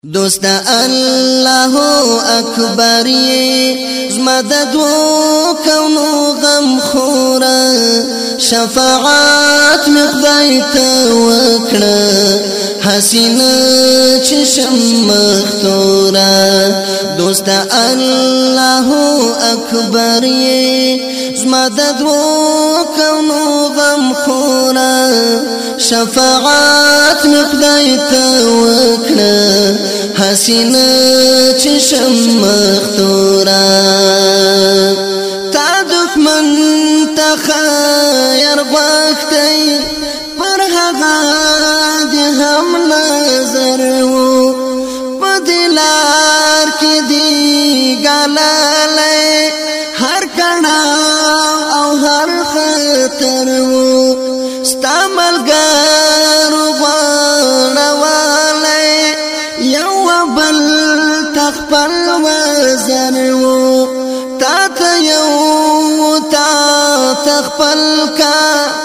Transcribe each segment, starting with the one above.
دوست الله اکبر زما د دو کونو غم خورا شفاعت مخدای ته وکړه حسینه چشم مختورا دوست الله اکبر زما د دو کونو غم خورا شفاعت مخدای ته وکړه حسینه چشم مختورا تا دښمن ته خیر غوښتی پر هغه دې هم نظر و په دې لار کې دې ګاللی هر کړاو او هر خطر و ستا ملګرو غوړولی یو بل تخپل وزر و تا ته یو تا تخپل کا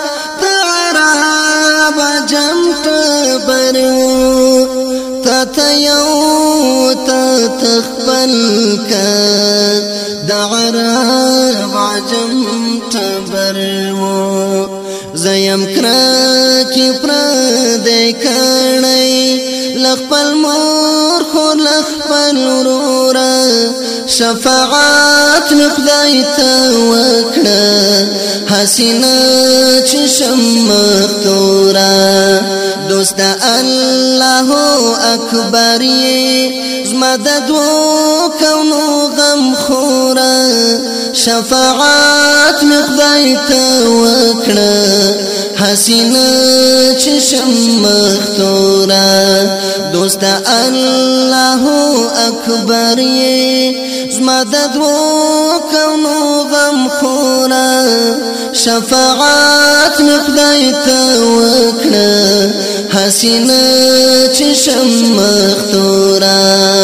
عرب عجم تبر و تا ته یو تا تخپل کا عرب عجم تبر و زیم کرا کی پردی کړی لخپل مور خو لخپل ورورا شفاعت مخدای ته وکړه حسینه چشم مختورا دوست الله اکبر زما د دو کونو غم خورا شفاعت مخدای ته وکړه حسینه چشم مختورا دوست الله اکبر زما د دو کونو غم خورا شفاعت مخدای ته وکړه حسینه چشم مختورا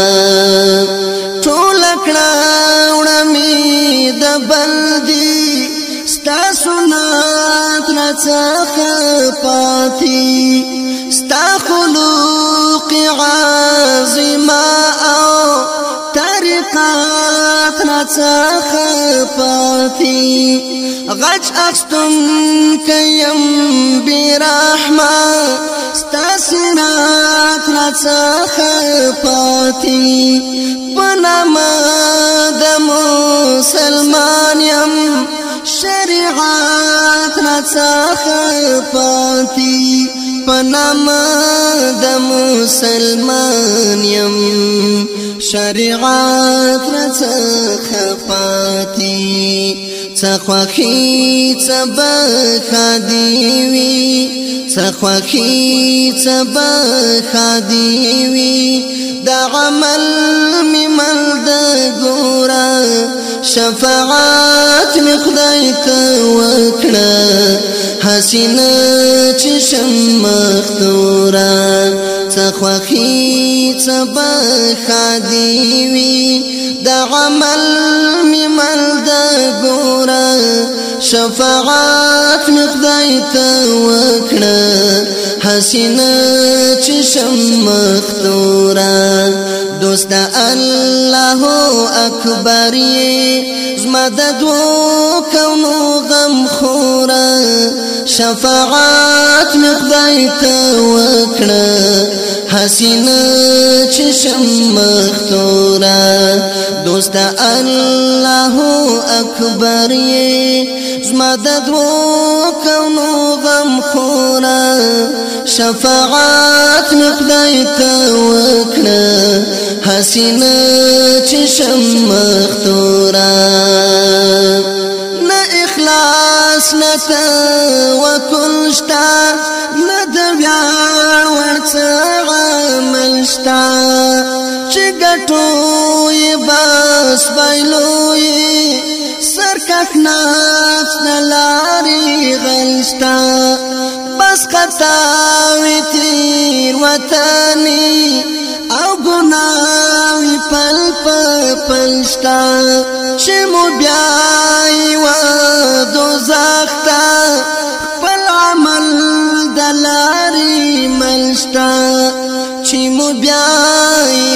ټول کړه وړمې د بلدي ستا سنت راڅخه پاتې ستا خلق عظیمه او طریقات راڅخه پاتې غچ اخستم کیم برحمه ستا سنت راڅخه پاتې په نامه د مسلمان یم شریعت راڅخه پاتې په نامه د مسلمان یم شریعت راڅخه پاتې څه خوښي څه بخا دې وي څه خوښي څه بخا دې وي د عمل مې مل د ګوره شفاعت مې خدای ته وکړه حسینه چشم مختورا څه خوښي څه بخا دې وي د عمل مې مل د ګوره شفاعت مې خدای ته وکړه حسینه چشم مختورا دوست الله اکبر زما د دو کونو غم خورا شفاعت مې خدای ته وکړه حسینه چشم مختورا دوست الله اکبر زما د دو کونو غم خورا شفاعت مې خدای ته وکړه حسینه چشم مختورا نه اخلاص نه توکل شتا نه د ویاړ ورڅ عمل شتا چې ګټو یې بس بایلو یې سرکښ نفس نه لارې غل شتا بس خطاوې تیر وطنې او ګناوې پل پل شتا چې مو بیایي و دوزخ ته خپل عمل د لارې مل شتا چې مو بیایي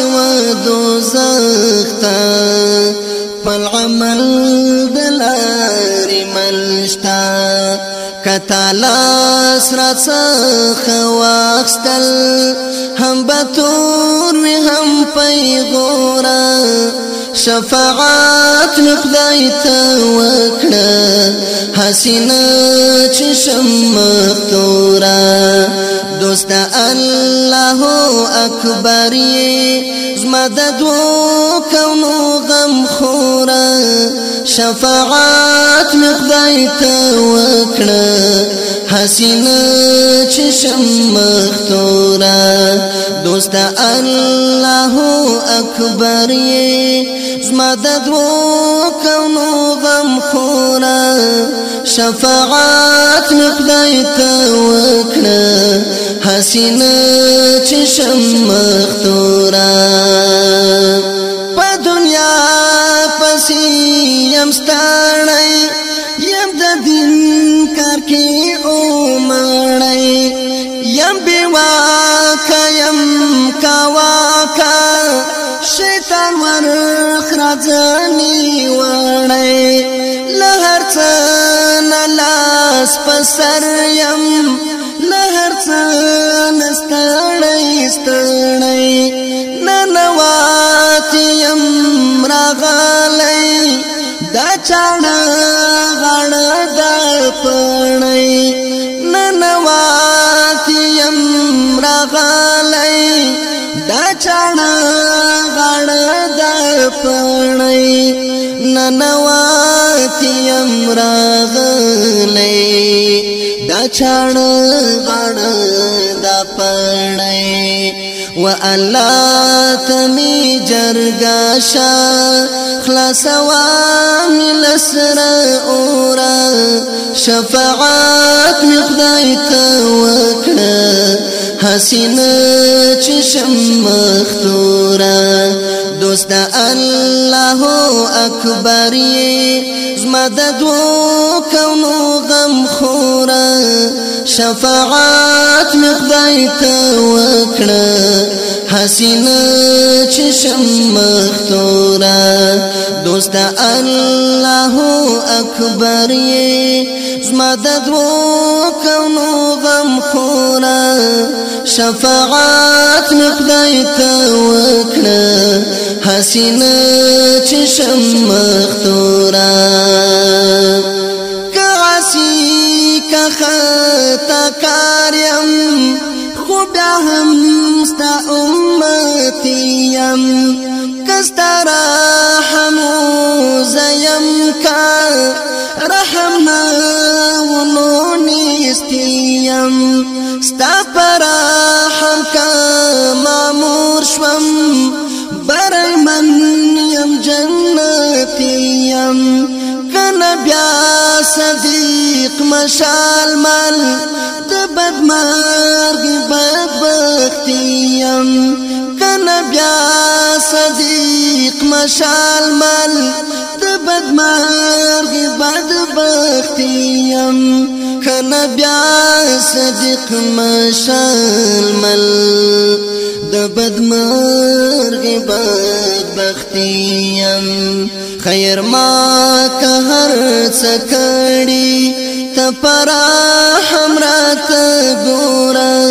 لاس را څخه واخستل هم بتور وی هم پیغورا شفاعت می خدای ته وکړه حسینه چې شم مختورا دوست الله اکبر زما د دوه کونو غم خورا شفاعت می خدای ته وکړه حسینه چې شم مختورا دوست الله اکبر زما د دوه کونو غم خورا شفاعت می خدای ته وکړه حسینه چې شم مختورا په دنیا پسې یم ستړی یم د دین کار کې عمرای یم بیواکا یم کاواکا شیطان ورخرځنی وړی لهر څه نلاس پسر یم لهر څه نستړی ستړی ننوات یم راغلی دا چاړه غاړه د پړی ننوات یم راغلی دا چاړه غاړه د پړی ننوات یم راغلی دا چاړه غاړه د پړی و الله تمی جرگاشا خلاص وامل سر اورا شفاعت می خدای ته وکړه حسینه چې شم مختورا دوست الله اکبر زما د دوه کونو غم خورا شفاعت می خدای ته وکړه حسینه چې شم مختورا دوست الله اکبر زما د دوه کونو غم خورا شفاعت می خدای ته وکړه حسینه چې شم مختورا کاسی کا خطا کاریم خو بیا هم ستا امتیم کستا رحم زیم کا رحم ونو نیستیم ستا پرحم کا مامور شوم برای من یم جنتیم کنا بیا صدیق مشال مل د بدمرغ بدبختیم کنا بیا صدیق مشال مل د بدمرغ بدبختیم کنا بیا صدیق مشال مل د بدمرغ بدبختیم خیر ما که هر څه کړي ته پرحم راته ګوره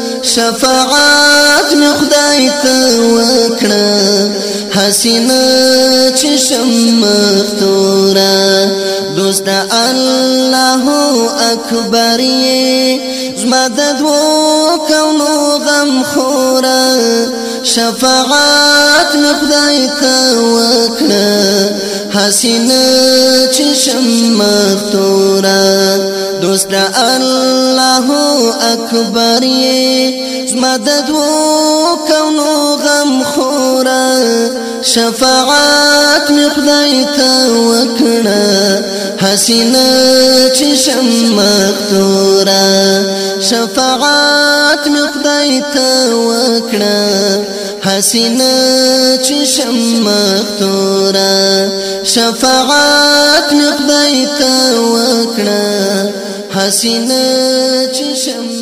شفاعت می خدای ته وکړه حسینه چې شم مختورا دوست الله اکبر زما د دوه کونو غم خورا شفاعت می خدای ته وکړه حسینه چې شم مختورا دوست الله اکبر زما د دوه کونو غم خورا شفاعت می خدای ته وکړه حسینه چې شم مختورا شفاعت می خدای ته وکړه حسینه چې شم مختورا شفاعت می خدای ته وکړه حسینه چې شم